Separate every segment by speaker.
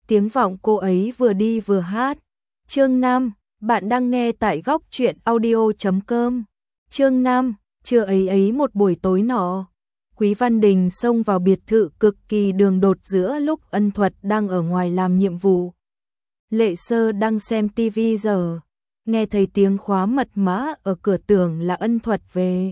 Speaker 1: tiếng vọng cô ấy vừa đi vừa hát. Chương 5, bạn đang nghe tại góc truyện audio.com. Chương 5, trưa ấy một buổi tối nọ, Quý Văn Đình xông vào biệt thự cực kỳ đường đột giữa lúc Ân Thuật đang ở ngoài làm nhiệm vụ. Lệ Sơ đang xem tivi giờ, nghe thấy tiếng khóa mật mã ở cửa tưởng là Ân Thuật về.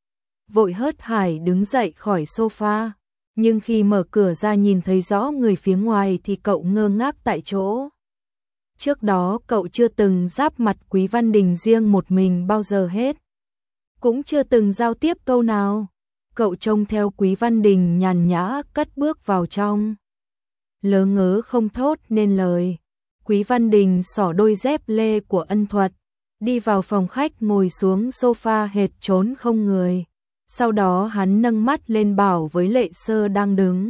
Speaker 1: Vội hớt hải đứng dậy khỏi sofa, nhưng khi mở cửa ra nhìn thấy rõ người phía ngoài thì cậu ngơ ngác tại chỗ. Trước đó cậu chưa từng giáp mặt Quý Văn Đình riêng một mình bao giờ hết. Cũng chưa từng giao tiếp câu nào. Cậu trông theo Quý Văn Đình nhàn nhã cất bước vào trong. Lớ ngớ không thốt nên lời. Quý Văn Đình xỏ đôi dép lê của Ân Thuật, đi vào phòng khách ngồi xuống sofa hệt trốn không người. Sau đó hắn nâng mắt lên bảo với Lệ Sơ đang đứng.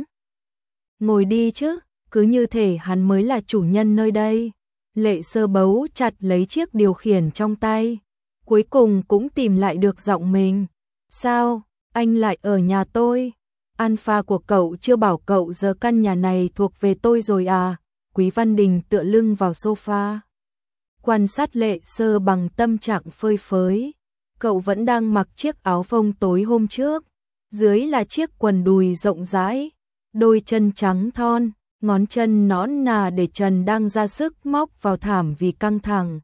Speaker 1: Ngồi đi chứ, cứ như thể hắn mới là chủ nhân nơi đây. Lệ Sơ bấu chặt lấy chiếc điều khiển trong tay. Cuối cùng cũng tìm lại được giọng mình. Sao, anh lại ở nhà tôi? Alpha của cậu chưa bảo cậu giờ căn nhà này thuộc về tôi rồi à? Quý Văn Đình tựa lưng vào sofa, quan sát Lệ Sơ bằng tâm trạng phơi phới. Cậu vẫn đang mặc chiếc áo phông tối hôm trước, dưới là chiếc quần đùi rộng rãi, đôi chân trắng thon, ngón chân nõn nà để trần đang ra sức móc vào thảm vì căng thẳng.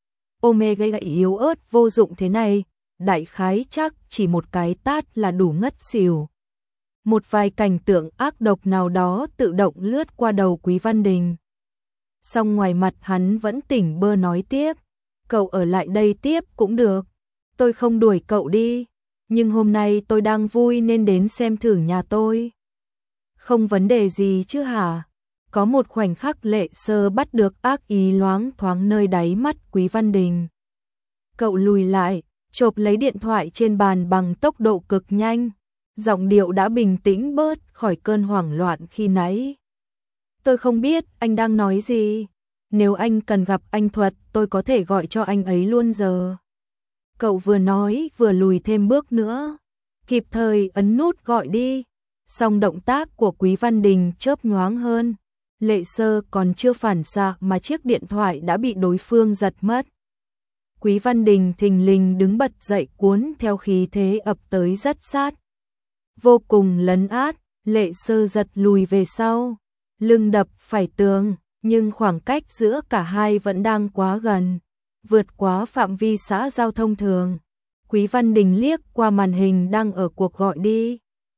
Speaker 1: Omega gậy yếu ớt vô dụng thế này, đại khái chắc chỉ một cái tát là đủ ngất xỉu. Một vài cảnh tượng ác độc nào đó tự động lướt qua đầu Quý Văn Đình. Song ngoài mặt hắn vẫn tỉnh bơ nói tiếp, cậu ở lại đây tiếp cũng được, tôi không đuổi cậu đi, nhưng hôm nay tôi đang vui nên đến xem thử nhà tôi. Không vấn đề gì chứ hả? Có một khoảnh khắc Lệ Sơ bắt được ác ý loáng thoáng nơi đáy mắt Quý Văn Đình. Cậu lùi lại, chộp lấy điện thoại trên bàn bằng tốc độ cực nhanh, giọng điệu đã bình tĩnh bớt khỏi cơn hoảng loạn khi nãy. Tôi không biết anh đang nói gì, nếu anh cần gặp anh Thuật tôi có thể gọi cho anh ấy luôn giờ. Cậu vừa nói vừa lùi thêm bước nữa, kịp thời ấn nút gọi đi, song động tác của Quý Văn Đình chớp nhoáng hơn. Lệ Sơ còn chưa phản xạ mà chiếc điện thoại đã bị đối phương giật mất. Quý Văn Đình thình lình đứng bật dậy cuốn theo khí thế ập tới rất sát. Vô cùng lấn át, Lệ Sơ giật lùi về sau, lưng đập phải tường, nhưng khoảng cách giữa cả hai vẫn đang quá gần, vượt quá phạm vi xã giao thông thường. Quý Văn Đình liếc qua màn hình đang ở cuộc gọi đi.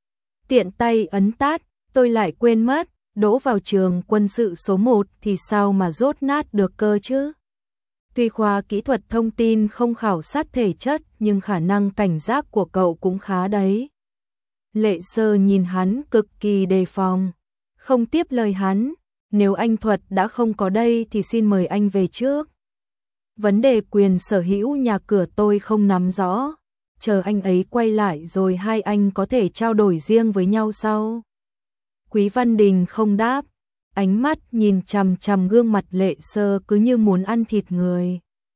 Speaker 1: Tiện tay ấn tát, tôi lại quên mất, đỗ vào trường quân sự số 1 thì sao mà dốt nát được cơ chứ? Tuy khoa kỹ thuật thông tin không khảo sát thể chất nhưng khả năng cảnh giác của cậu cũng khá đấy. Lệ Sơ nhìn hắn cực kỳ đề phòng, không tiếp lời hắn, nếu anh Thuật đã không có đây thì xin mời anh về trước. Vấn đề quyền sở hữu nhà cửa tôi không nắm rõ, chờ anh ấy quay lại rồi hai anh có thể trao đổi riêng với nhau sau. Quý Văn Đình không đáp, ánh mắt nhìn chằm chằm gương mặt Lệ Sơ cứ như muốn ăn thịt người.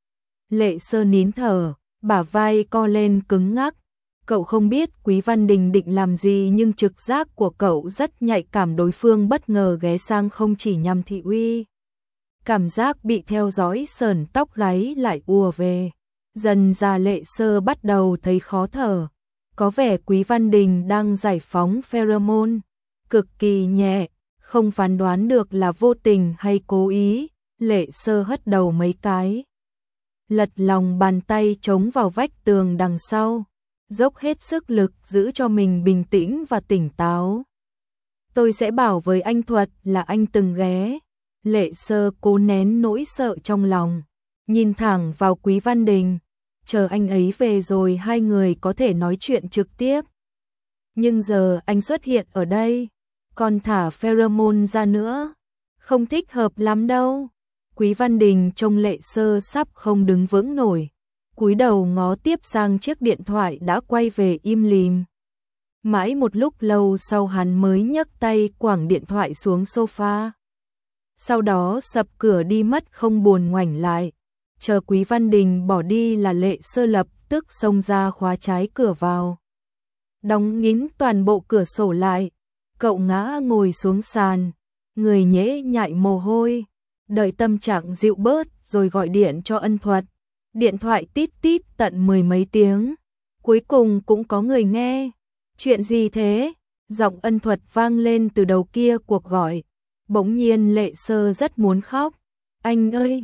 Speaker 1: Lệ Sơ nín thở, bả vai co lên cứng ngắc. Cậu không biết Quý Văn Đình định làm gì nhưng trực giác của cậu rất nhạy cảm, đối phương bất ngờ ghé sang không chỉ nhằm thị uy. Cảm giác bị theo dõi sởn tóc gáy lại ùa về. Dần ra Lệ Sơ bắt đầu thấy khó thở. Có vẻ Quý Văn Đình đang giải phóng pheromone, cực kỳ nhẹ, không phán đoán được là vô tình hay cố ý. Lệ Sơ hất đầu mấy cái, lật lòng bàn tay chống vào vách tường đằng sau, dốc hết sức lực giữ cho mình bình tĩnh và tỉnh táo. Tôi sẽ bảo với anh Thuật là anh từng ghé. Lệ Sơ cố nén nỗi sợ trong lòng, nhìn thẳng vào Quý Văn Đình, chờ anh ấy về rồi hai người có thể nói chuyện trực tiếp. Nhưng giờ anh xuất hiện ở đây, còn thả pheromone ra nữa, không thích hợp lắm đâu. Quý Văn Đình trông Lệ Sơ sắp không đứng vững nổi, cúi đầu ngó tiếp sang chiếc điện thoại đã quay về im lìm. Mãi một lúc lâu sau hắn mới nhấc tay quẳng điện thoại xuống sofa. Sau đó sập cửa đi mất không buồn ngoảnh lại. Chờ Quý Văn Đình bỏ đi là Lệ Sơ lập tức xông ra khóa trái cửa vào, đóng nghín toàn bộ cửa sổ lại. Cậu ngã ngồi xuống sàn, người nhễ nhại mồ hôi, đợi tâm trạng dịu bớt rồi gọi điện cho Ân Thuật. Điện thoại tít tít tận 10 mấy tiếng, cuối cùng cũng có người nghe. Chuyện gì thế? Giọng Ân Thuật vang lên từ đầu kia cuộc gọi. Bỗng nhiên Lệ Sơ rất muốn khóc. Anh ơi,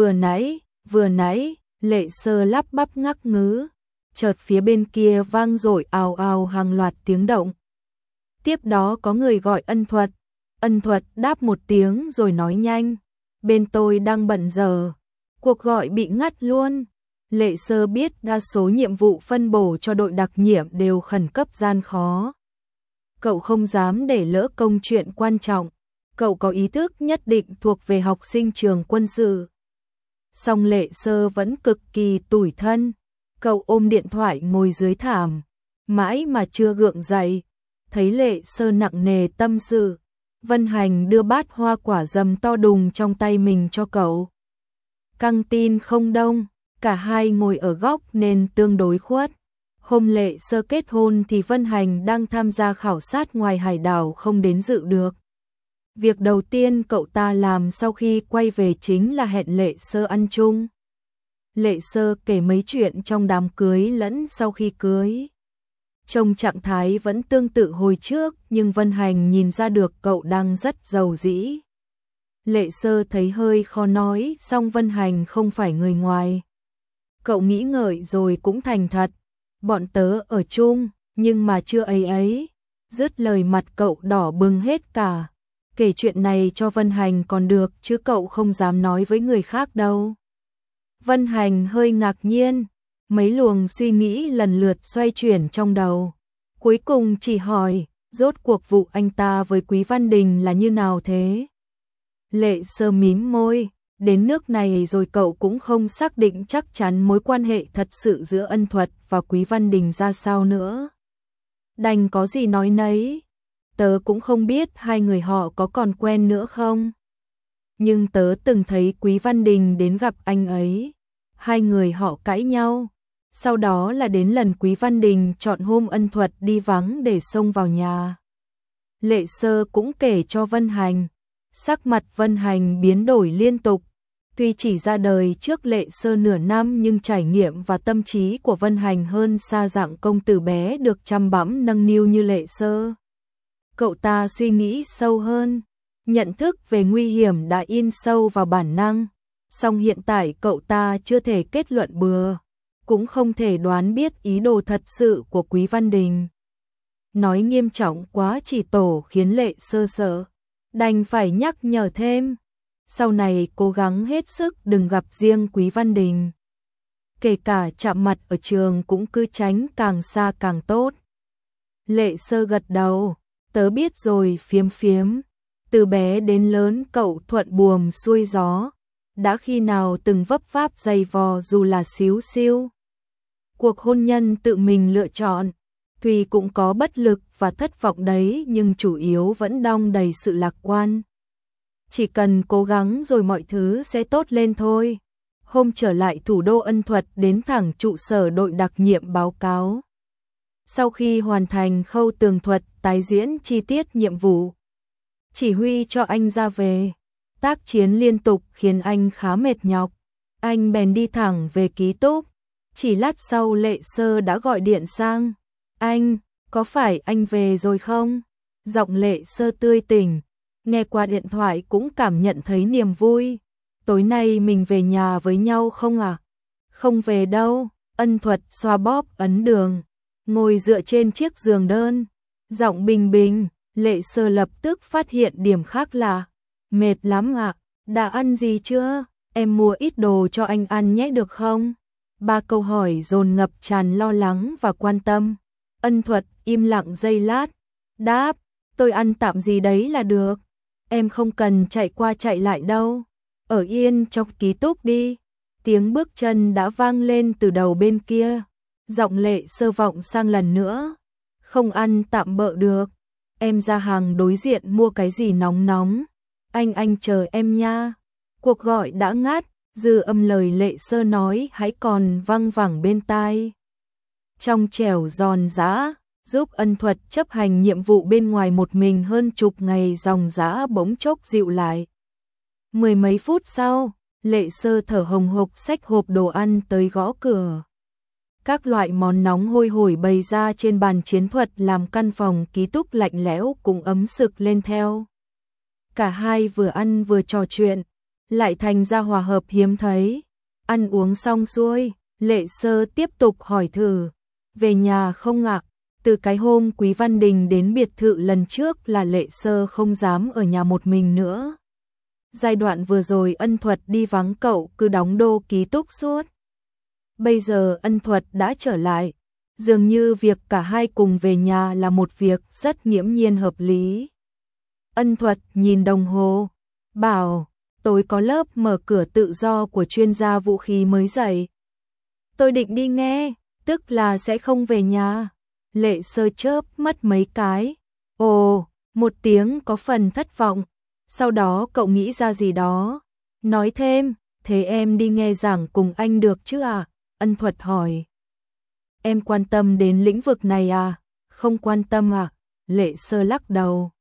Speaker 1: vừa nãy, Lệ Sơ lắp bắp ngắc ngứ. Chợt phía bên kia vang dội ào ào hàng loạt tiếng động. Tiếp đó có người gọi Ân Thuật. Ân Thuật đáp một tiếng rồi nói nhanh. Bên tôi đang bận giờ. Cuộc gọi bị ngắt luôn. Lệ Sơ biết đa số nhiệm vụ phân bổ cho đội đặc nhiệm đều khẩn cấp gian khó. Cậu không dám để lỡ công chuyện quan trọng. Cậu có ý thức nhất định thuộc về học sinh trường quân sự. Song Lệ Sơ vẫn cực kỳ tủi thân. Cậu ôm điện thoại ngồi dưới thảm, mãi mà chưa gượng dậy. Thấy Lệ Sơ nặng nề tâm sự, Vân Hành đưa bát hoa quả dầm to đùng trong tay mình cho cậu. Căng tin không đông, cả hai ngồi ở góc nên tương đối khuất. Hôm Lệ Sơ kết hôn thì Vân Hành đang tham gia khảo sát ngoài hải đảo không đến dự được. Việc đầu tiên cậu ta làm sau khi quay về chính là hẹn Lệ Sơ ăn chung. Lệ Sơ kể mấy chuyện trong đám cưới lẫn sau khi cưới. Trông trạng thái vẫn tương tự hồi trước, nhưng Vân Hành nhìn ra được cậu đang rất giàu dĩ. Lệ Sơ thấy hơi khó nói, song Vân Hành không phải người ngoài. Cậu nghĩ ngợi rồi cũng thành thật. Bọn tớ ở chung, nhưng mà chưa ấy. Dứt lời mặt cậu đỏ bừng hết cả. Kể chuyện này cho Vân Hành còn được, chứ cậu không dám nói với người khác đâu. Vân Hành hơi ngạc nhiên, mấy luồng suy nghĩ lần lượt xoay chuyển trong đầu. Cuối cùng chỉ hỏi, rốt cuộc vụ anh ta với Quý Văn Đình là như nào thế? Lệ Sơ mím môi, đến nước này rồi cậu cũng không xác định chắc chắn mối quan hệ thật sự giữa Ân Thuật và Quý Văn Đình ra sao nữa. Đành có gì nói nấy, tớ cũng không biết hai người họ có còn quen nữa không. Nhưng tớ từng thấy Quý Văn Đình đến gặp anh ấy. Hai người họ cãi nhau. Sau đó là đến lần Quý Văn Đình chọn hôm Ân Thuật đi vắng để xông vào nhà. Lệ Sơ cũng kể cho Vân Hành. Sắc mặt Vân Hành biến đổi liên tục. Tuy chỉ ra đời trước Lệ Sơ nửa năm nhưng trải nghiệm và tâm trí của Vân Hành hơn xa dạng công tử bé được chăm bẵm nâng niu như Lệ Sơ. Cậu ta suy nghĩ sâu hơn. Nhận thức về nguy hiểm đã in sâu vào bản năng. Song hiện tại cậu ta chưa thể kết luận bừa, cũng không thể đoán biết ý đồ thật sự của Quý Văn Đình. Nói nghiêm trọng quá chỉ tổ khiến Lệ Sơ sợ, đành phải nhắc nhở thêm. Sau này cố gắng hết sức đừng gặp riêng Quý Văn Đình. Kể cả chạm mặt ở trường cũng cứ tránh càng xa càng tốt. Lệ Sơ gật đầu, tớ biết rồi phiếm. Từ bé đến lớn cậu thuận buồm xuôi gió. Đã khi nào từng vấp váp dày vò dù là xíu xiu. Cuộc hôn nhân tự mình lựa chọn, tuy cũng có bất lực và thất vọng đấy nhưng chủ yếu vẫn đong đầy sự lạc quan. Chỉ cần cố gắng rồi mọi thứ sẽ tốt lên thôi. Hôm trở lại thủ đô Ân Thuật đến thẳng trụ sở đội đặc nhiệm báo cáo. Sau khi hoàn thành khâu tường thuật tái diễn chi tiết nhiệm vụ, chỉ huy cho anh ra về. Tác chiến liên tục khiến anh khá mệt nhọc. Anh bèn đi thẳng về ký túc. Chỉ lát sau Lệ Sơ đã gọi điện sang. Anh, có phải anh về rồi không? Giọng Lệ Sơ tươi tỉnh. Nghe qua điện thoại cũng cảm nhận thấy niềm vui. Tối nay mình về nhà với nhau không à? Không về đâu. Ân Thuật xoa bóp ấn đường. Ngồi dựa trên chiếc giường đơn. Giọng bình bình. Lệ Sơ lập tức phát hiện điểm khác lạ. Mệt lắm ạ, đã ăn gì chưa? Em mua ít đồ cho anh ăn nhé được không? Ba câu hỏi dồn ngập tràn lo lắng và quan tâm. Ân Thuật im lặng giây lát. Đáp, tôi ăn tạm gì đấy là được. Em không cần chạy qua chạy lại đâu. Ở yên trong ký túc đi. Tiếng bước chân đã vang lên từ đầu bên kia. Giọng Lệ Sơ vọng sang lần nữa. Không ăn tạm bợ được. Em ra hàng đối diện mua cái gì nóng nóng. Anh chờ em nha. Cuộc gọi đã ngắt, dư âm lời Lệ Sơ nói hãy còn văng vẳng bên tai. Trong trẻo giòn giã, giúp ân thuật chấp hành nhiệm vụ bên ngoài một mình hơn chục ngày dòng dã bỗng chốc dịu lại. Mười mấy phút sau, Lệ Sơ thở hồng hộc xách hộp đồ ăn tới gõ cửa. Các loại món nóng hôi hổi bày ra trên bàn chiến thuật làm căn phòng ký túc lạnh lẽo cũng ấm sực lên theo. Cả hai vừa ăn vừa trò chuyện, lại thành ra hòa hợp hiếm thấy. Ăn uống xong xuôi, Lệ Sơ tiếp tục hỏi thử, về nhà không ạ? Từ cái hôm Quý Văn Đình đến biệt thự lần trước là Lệ Sơ không dám ở nhà một mình nữa. Giai đoạn vừa rồi ân thuật đi vắng cậu cứ đóng đô ký túc suốt. Bây giờ ân thuật đã trở lại, dường như việc cả hai cùng về nhà là một việc rất nghiễm nhiên hợp lý. Ân thuật nhìn đồng hồ, bảo, tối có lớp mở cửa tự do của chuyên gia vũ khí mới dạy. Tôi định đi nghe, tức là sẽ không về nhà. Lệ Sơ chớp mất mấy cái. Ồ, một tiếng có phần thất vọng. Sau đó cậu nghĩ ra gì đó. Nói thêm, thế em đi nghe giảng cùng anh được chứ ạ? Ân thuật hỏi. Em quan tâm đến lĩnh vực này à? Không quan tâm à? Lệ Sơ lắc đầu.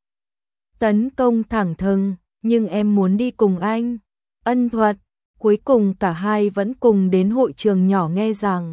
Speaker 1: Tấn công thẳng thừng, nhưng em muốn đi cùng anh. Ân thuật, cuối cùng cả hai vẫn cùng đến hội trường nhỏ nghe giảng.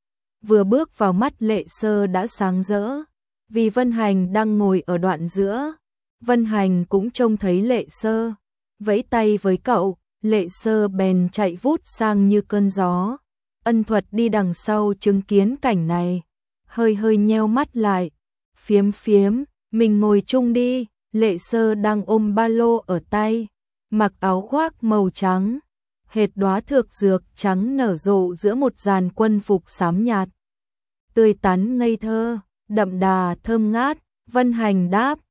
Speaker 1: Vừa bước vào mắt Lệ Sơ đã sáng rỡ, vì Vân Hành đang ngồi ở đoạn giữa. Vân Hành cũng trông thấy Lệ Sơ, vẫy tay với cậu, Lệ Sơ bèn chạy vút sang như cơn gió. Ân thuật đi đằng sau chứng kiến cảnh này, hơi hơi nheo mắt lại, phiếm, mình ngồi chung đi. Lệ Sơ đang ôm ba lô ở tay, mặc áo khoác màu trắng, hệt đóa thược dược trắng nở rộ giữa một dàn quân phục xám nhạt. Tươi tắn ngây thơ, đậm đà thơm ngát. Vân Hành đáp,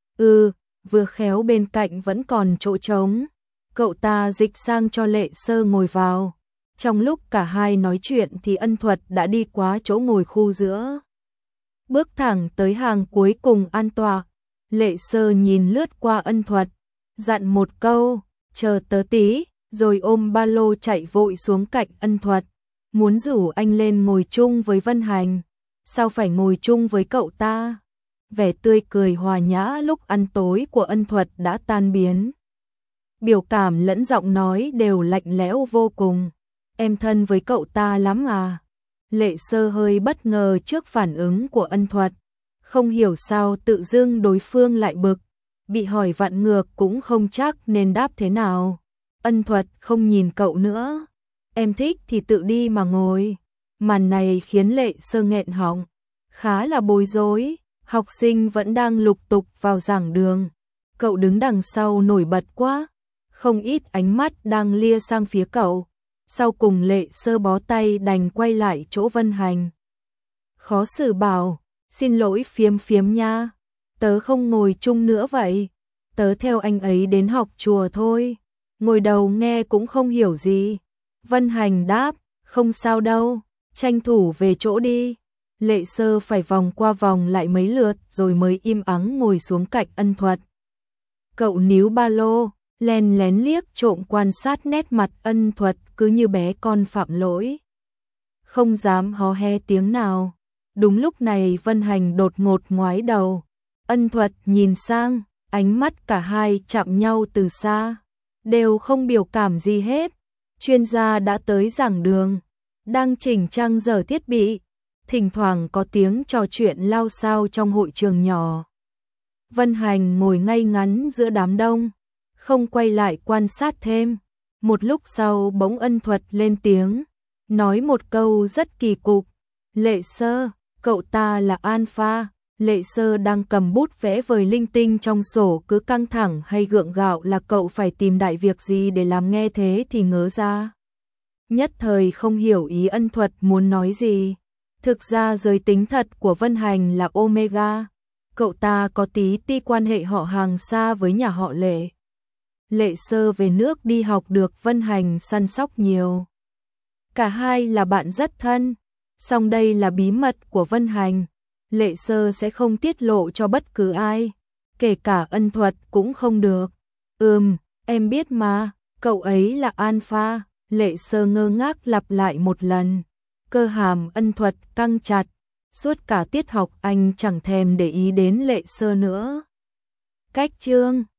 Speaker 1: vừa khéo bên cạnh vẫn còn chỗ trống. Cậu ta dịch sang cho Lệ Sơ ngồi vào. Trong lúc cả hai nói chuyện thì ân thuật đã đi qua chỗ ngồi khu giữa, bước thẳng tới hàng cuối cùng an tọa. Lệ Sơ nhìn lướt qua ân thuật, dặn một câu, chờ tớ tí, rồi ôm ba lô chạy vội xuống cạnh ân thuật, muốn rủ anh lên ngồi chung với Vân Hành. Sao phải ngồi chung với cậu ta? Vẻ tươi cười hòa nhã lúc ăn tối của ân thuật đã tan biến. Biểu cảm lẫn giọng nói đều lạnh lẽo vô cùng. Em thân với cậu ta lắm à? Lệ Sơ hơi bất ngờ trước phản ứng của ân thuật. Không hiểu sao tự dưng đối phương lại bực. Bị hỏi vặn ngược cũng không chắc nên đáp thế nào. Ân thuật không nhìn cậu nữa. Em thích thì tự đi mà ngồi. Màn này khiến Lệ Sơ nghẹn họng. Khá là bối rối. Học sinh vẫn đang lục tục vào giảng đường. Cậu đứng đằng sau nổi bật quá. Không ít ánh mắt đang lia sang phía cậu. Sau cùng Lệ Sơ bó tay đành quay lại chỗ Vân Hành. Khó xử bảo, xin lỗi phiếm nha. Tớ không ngồi chung nữa vậy. Tớ theo anh ấy đến học chùa thôi. Ngồi đầu nghe cũng không hiểu gì. Vân Hành đáp, không sao đâu, tranh thủ về chỗ đi. Lệ Sơ phải vòng qua vòng lại mấy lượt rồi mới im ắng ngồi xuống cạnh ân thuật. Cậu níu ba lô, len lén liếc trộm quan sát nét mặt ân thuật cứ như bé con phạm lỗi. Không dám hó he tiếng nào. Đúng lúc này Vân Hành đột ngột ngoái đầu. Ân thuật nhìn sang, ánh mắt cả hai chạm nhau từ xa. Đều không biểu cảm gì hết. Chuyên gia đã tới giảng đường, đang chỉnh trang dở thiết bị. Thỉnh thoảng có tiếng trò chuyện lao xao trong hội trường nhỏ. Vân Hành ngồi ngay ngắn giữa đám đông, không quay lại quan sát thêm. Một lúc sau bỗng ân thuật lên tiếng, nói một câu rất kỳ cục. Lệ Sơ, cậu ta là Alpha. Lệ Sơ đang cầm bút vẽ vời linh tinh trong sổ, cứ căng thẳng hay gượng gạo là cậu phải tìm đại việc gì để làm, nghe thế thì ngớ ra. Nhất thời không hiểu ý ân thuật muốn nói gì. Thực ra giới tính thật của Vân Hành là Omega. Cậu ta có tí ti quan hệ họ hàng xa với nhà họ Lệ. Lệ Sơ về nước đi học được Vân Hành săn sóc nhiều. Cả hai là bạn rất thân. Song đây là bí mật của Vân Hành. Lệ Sơ sẽ không tiết lộ cho bất cứ ai. Kể cả ân thuật cũng không được. Em biết mà, cậu ấy là Alpha. Lệ Sơ ngơ ngác lặp lại một lần. Cơ hàm ân thuật căng chặt. suốt cả tiết học anh chẳng thèm để ý đến Lệ Sơ nữa. Cách chương